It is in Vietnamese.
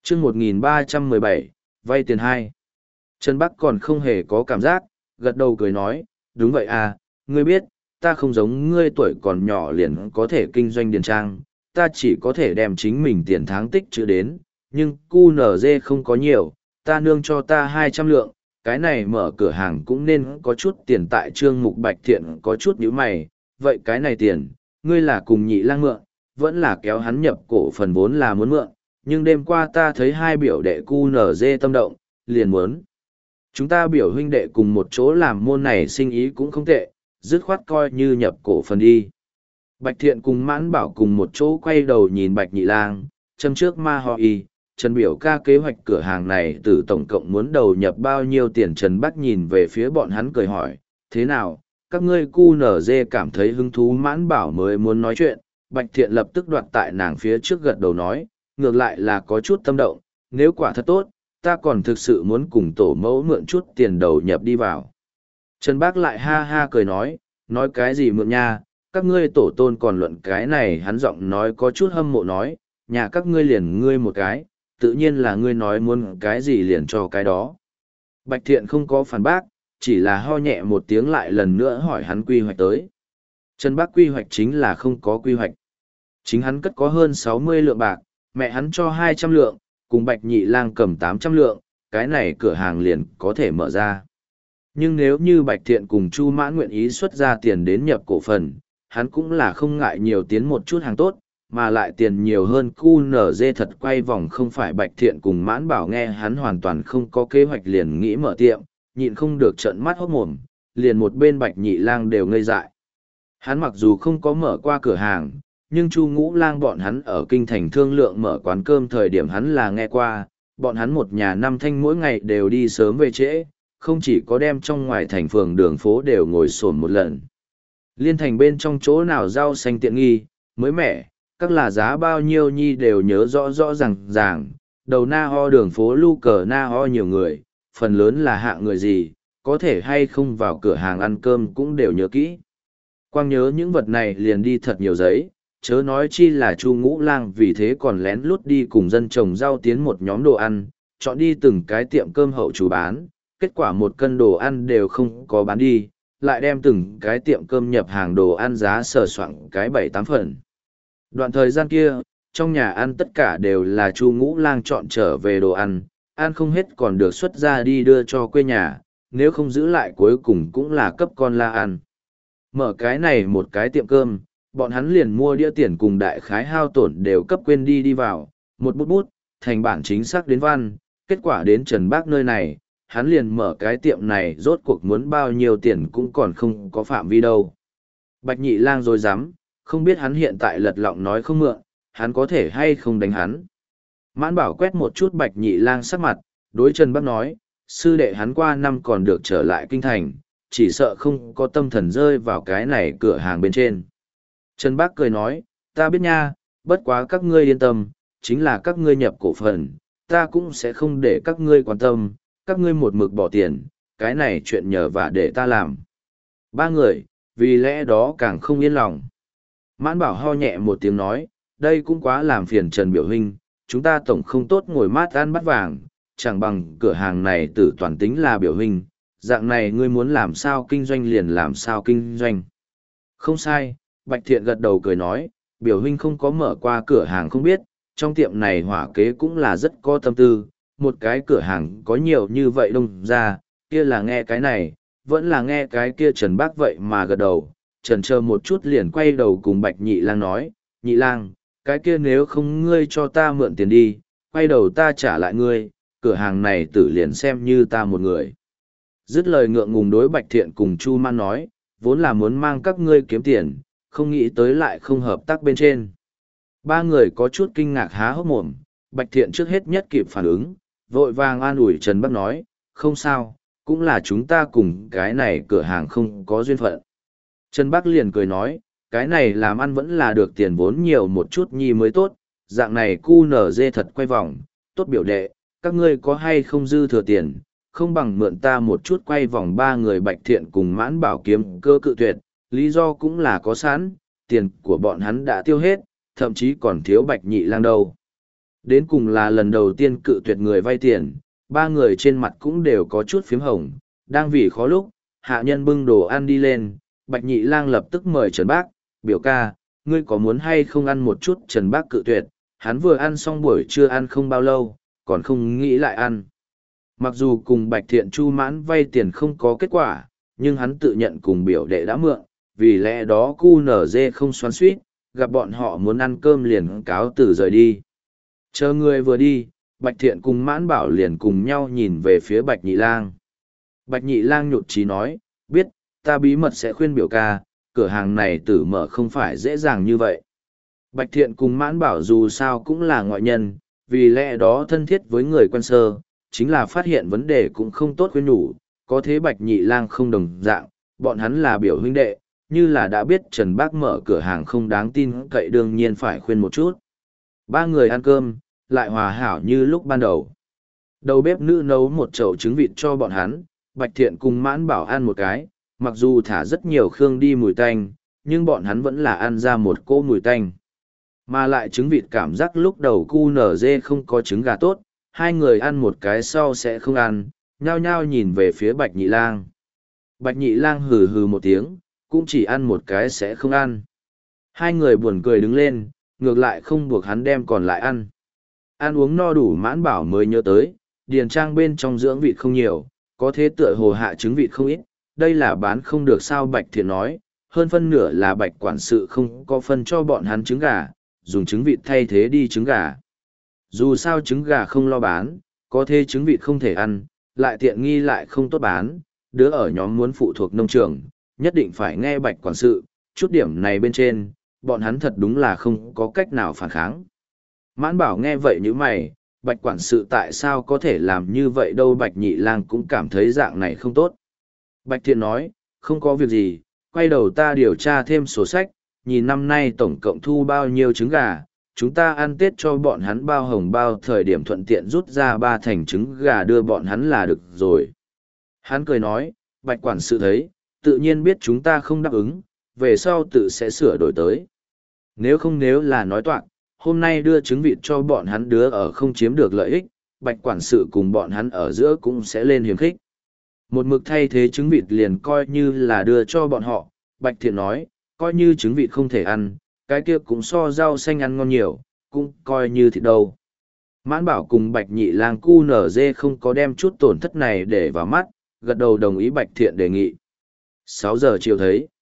chương 1317, vay tiền hai. Trần Bắc còn không hề có cảm giác, gật đầu cười nói, đúng vậy à, ngươi biết, ta không giống ngươi tuổi còn nhỏ liền có thể kinh doanh điền trang, ta chỉ có thể đem chính mình tiền tháng tích trữ đến, nhưng QNZ không có nhiều, ta nương cho ta 200 lượng, cái này mở cửa hàng cũng nên có chút tiền tại Trương Mục Bạch Thiện có chút nhíu mày, vậy cái này tiền, ngươi là cùng Nhị Lang mượn, vẫn là kéo hắn nhập cổ phần vốn là muốn mượn, nhưng đêm qua ta thấy hai biểu đệ QNZ tâm động, liền muốn. Chúng ta biểu huynh đệ cùng một chỗ làm môn này sinh ý cũng không tệ, dứt khoát coi như nhập cổ phần đi. Bạch Thiện cùng Mãn Bảo cùng một chỗ quay đầu nhìn Bạch Nhị Lang, châm trước ma ho y, Trần biểu ca kế hoạch cửa hàng này từ tổng cộng muốn đầu nhập bao nhiêu tiền. Trần Bắc nhìn về phía bọn hắn cười hỏi, thế nào, các ngươi QNZ cảm thấy hứng thú? Mãn Bảo mới muốn nói chuyện, Bạch Thiện lập tức đoạt tại nàng phía trước gật đầu nói, ngược lại là có chút tâm động, nếu quả thật tốt, ta còn thực sự muốn cùng tổ mẫu mượn chút tiền đầu nhập đi vào. Trần Bác lại ha ha cười nói cái gì mượn nha, các ngươi tổ tôn còn luận cái này. Hắn giọng nói có chút hâm mộ nói, nhà các ngươi liền ngươi một cái, tự nhiên là ngươi nói muốn cái gì liền cho cái đó. Bạch Thiện không có phản bác, chỉ là ho nhẹ một tiếng lại lần nữa hỏi hắn quy hoạch tới. Trần Bác quy hoạch chính là không có quy hoạch. Chính hắn cất có hơn 60 lượng bạc, mẹ hắn cho 200 lượng, cùng Bạch Nhị Lang cầm 800 lượng, cái này cửa hàng liền có thể mở ra. Nhưng nếu như Bạch Thiện cùng Chu Mãn nguyện ý xuất ra tiền đến nhập cổ phần, hắn cũng là không ngại nhiều tiến một chút hàng tốt, mà lại tiền nhiều hơn QNZ thật quay vòng. Không phải Bạch Thiện cùng Mãn Bảo nghe hắn hoàn toàn không có kế hoạch liền nghĩ mở tiệm, nhịn không được trợn mắt hốt mồm, liền một bên Bạch Nhị Lang đều ngây dại. Hắn mặc dù không có mở qua cửa hàng, nhưng Chu Ngũ Lang bọn hắn ở kinh thành thương lượng mở quán cơm thời điểm hắn là nghe qua, bọn hắn một nhà năm thanh mỗi ngày đều đi sớm về trễ, không chỉ có đem trong ngoài thành phường đường phố đều ngồi xổm một lần. Liên thành bên trong chỗ nào rau xanh tiện nghi, mới mẻ, các là giá bao nhiêu nhi đều nhớ rõ rõ ràng, đầu na ho đường phố lu cờ na ho nhiều người, phần lớn là hạng người gì, có thể hay không vào cửa hàng ăn cơm cũng đều nhớ kỹ. Quang nhớ những vật này liền đi thật nhiều giấy, chớ nói chi là Chu Ngũ Lang vì thế còn lén lút đi cùng dân trồng rau tiến một nhóm đồ ăn, chọn đi từng cái tiệm cơm hậu chủ bán, kết quả 1 cân đồ ăn đều không có bán đi, lại đem từng cái tiệm cơm nhập hàng đồ ăn giá sờ soạng cái 7-8 phần. Đoạn thời gian kia, trong nhà ăn tất cả đều là Chu Ngũ Lang chọn trở về đồ ăn, ăn không hết còn được xuất ra đi đưa cho quê nhà, nếu không giữ lại cuối cùng cũng là cấp con la ăn. Mở cái này một cái tiệm cơm, bọn hắn liền mua đĩa tiền cùng đại khái hao tổn đều cấp quên đi vào, một bút thành bản chính xác đến văn, kết quả đến Trần Bác nơi này, hắn liền mở cái tiệm này rốt cuộc muốn bao nhiêu tiền cũng còn không có phạm vi đâu. Bạch Nhị Lang rồi dám, không biết hắn hiện tại lật lọng nói không mượn, hắn có thể hay không đánh hắn. Mãn Bảo quét một chút Bạch Nhị Lang sắc mặt, đối Trần Bác nói, sư đệ hắn qua năm còn được trở lại kinh thành, chỉ sợ không có tâm thần rơi vào cái này cửa hàng bên trên. Trần Bác cười nói, ta biết nha, bất quá các ngươi yên tâm, chính là các ngươi nhập cổ phần, ta cũng sẽ không để các ngươi quan tâm, các ngươi một mực bỏ tiền, cái này chuyện nhờ vả để ta làm. 3 người, vì lẽ đó càng không yên lòng. Mãn Bảo ho nhẹ một tiếng nói, đây cũng quá làm phiền Trần biểu huynh, chúng ta tổng không tốt ngồi mát ăn bát vàng, chẳng bằng cửa hàng này tử toàn tính là biểu huynh, dạng này ngươi muốn làm sao kinh doanh liền làm sao kinh doanh. Không sai, Bạch Thiện gật đầu cười nói, biểu huynh không có mở qua cửa hàng không biết, trong tiệm này hỏa kế cũng là rất có tâm tư, một cái cửa hàng có nhiều như vậy đông ra, kia là nghe cái này, vẫn là nghe cái kia. Trần Bác vậy mà gật đầu, trần chờ một chút liền quay đầu cùng Bạch Nhị Lang nói, Nhị Lang, cái kia nếu không ngươi cho ta mượn tiền đi, quay đầu ta trả lại ngươi, cửa hàng này tử liền xem như ta một người. Dứt lời ngượng ngùng đối Bạch Thiện cùng Chu Man nói, vốn là muốn mang các ngươi kiếm tiền, không nghĩ tới lại không hợp tác bên trên. 3 người có chút kinh ngạc há hốc mồm, Bạch Thiện trước hết nhất kịp phản ứng, vội vàng an ủi Trần Bắc nói, không sao, cũng là chúng ta cùng cái này cửa hàng không có duyên phận. Trần Bắc liền cười nói, cái này làm ăn vẫn là được tiền vốn nhiều một chút nhi mới tốt, dạng này QNZ thật quay vòng, tốt biểu đệ, các ngươi có hay không dư thừa tiền, không bằng mượn ta một chút. Quay vòng 3 người Bạch Thiện cùng Mãn Bảo kiếm cơ cự tuyệt, lý do cũng là có sẵn, tiền của bọn hắn đã tiêu hết, thậm chí còn thiếu Bạch Nhị Lang đâu. Đến cùng là lần đầu tiên cự tuyệt người vay tiền, ba người trên mặt cũng đều có chút phím hồng, đang vì khó lúc, hạ nhân bưng đồ ăn đi lên, Bạch Nhị Lang lập tức mời Trần Bác, biểu ca, ngươi có muốn hay không ăn một chút? Trần Bác cự tuyệt, hắn vừa ăn xong buổi trưa ăn không bao lâu, còn không nghĩ lại ăn. Mặc dù cùng Bạch Thiện Chu Mãn vay tiền không có kết quả, nhưng hắn tự nhận cùng biểu đệ đã mượn, vì lẽ đó QNZ không xoắn xuýt, gặp bọn họ muốn ăn cơm liền cáo từ rời đi. Chờ người vừa đi, Bạch Thiện cùng Mãn Bảo liền cùng nhau nhìn về phía Bạch Nhị Lang. Bạch Nhị Lang nhụt chí nói, biết, ta bí mật sẽ khuyên biểu ca, cửa hàng này tử mở không phải dễ dàng như vậy. Bạch Thiện cùng Mãn Bảo dù sao cũng là ngoại nhân, vì lẽ đó thân thiết với người quen sơ, chính là phát hiện vấn đề cũng không tốt khuyên nhủ, có thế Bạch Nhị Lang không đồng dạng, bọn hắn là biểu huynh đệ, như là đã biết Trần Bác mở cửa hàng không đáng tin cậy đương nhiên phải khuyên một chút. Ba người ăn cơm, lại hòa hảo như lúc ban đầu. Đầu bếp nữ nấu một chậu trứng vịt cho bọn hắn, Bạch Thiện cùng Mãn Bảo ăn một cái, mặc dù thả rất nhiều khương đi mùi tanh, nhưng bọn hắn vẫn là ăn ra một cỗ mùi tanh. Mà lại trứng vịt cảm giác lúc đầu QNZ không có trứng gà tốt, hai người ăn một cái sau sẽ không ăn, nhao nhao nhìn về phía Bạch Nhị Lang. Bạch Nhị Lang hừ hừ một tiếng, cũng chỉ ăn một cái sẽ không ăn. Hai người buồn cười đứng lên, ngược lại không buộc hắn đem còn lại ăn. Ăn uống no đủ Mãn Bảo mới nhớ tới, điền trang bên trong dưỡng vịt không nhiều, có thế tựa hồ hạ trứng vịt không ít, đây là bán không được sao Bạch Thiện nói, hơn phân nửa là Bạch quản sự không có phân cho bọn hắn trứng gà, dùng trứng vịt thay thế đi trứng gà. Dù sao trứng gà không lo bán, có thế trứng vịt không thể ăn, lại tiện nghi lại không tốt bán, đứa ở nhóm muốn phụ thuộc nông trường, nhất định phải nghe Bạch quản sự, chút điểm này bên trên, bọn hắn thật đúng là không có cách nào phản kháng. Mãn Bảo nghe vậy như mày, Bạch quản sự tại sao có thể làm như vậy đâu? Bạch Nhị Lang cũng cảm thấy dạng này không tốt. Bạch Thiện nói, không có việc gì, quay đầu ta điều tra thêm sổ sách, nhìn năm nay tổng cộng thu bao nhiêu trứng gà, chúng ta ăn Tết cho bọn hắn bao hồng bao thời điểm thuận tiện rút ra 3 thành trứng gà đưa bọn hắn là được rồi. Hắn cười nói, Bạch quản sự thấy, tự nhiên biết chúng ta không đáp ứng, về sau tự sẽ sửa đổi tới. Nếu là nói toạc, hôm nay đưa trứng vịt cho bọn hắn đứa ở không chiếm được lợi ích, Bạch quản sự cùng bọn hắn ở giữa cũng sẽ lên hiềm khích. Một mực thay thế trứng vịt liền coi như là đưa cho bọn họ, Bạch Thiện nói, coi như trứng vịt không thể ăn, cái kia cũng so rau xanh ăn ngon nhiều, cũng coi như thịt đâu. Mãn Bảo cùng Bạch Nhị Lang QNZ không có đem chút tổn thất này để vào mắt, gật đầu đồng ý Bạch Thiện đề nghị. 6 giờ chiều thấy.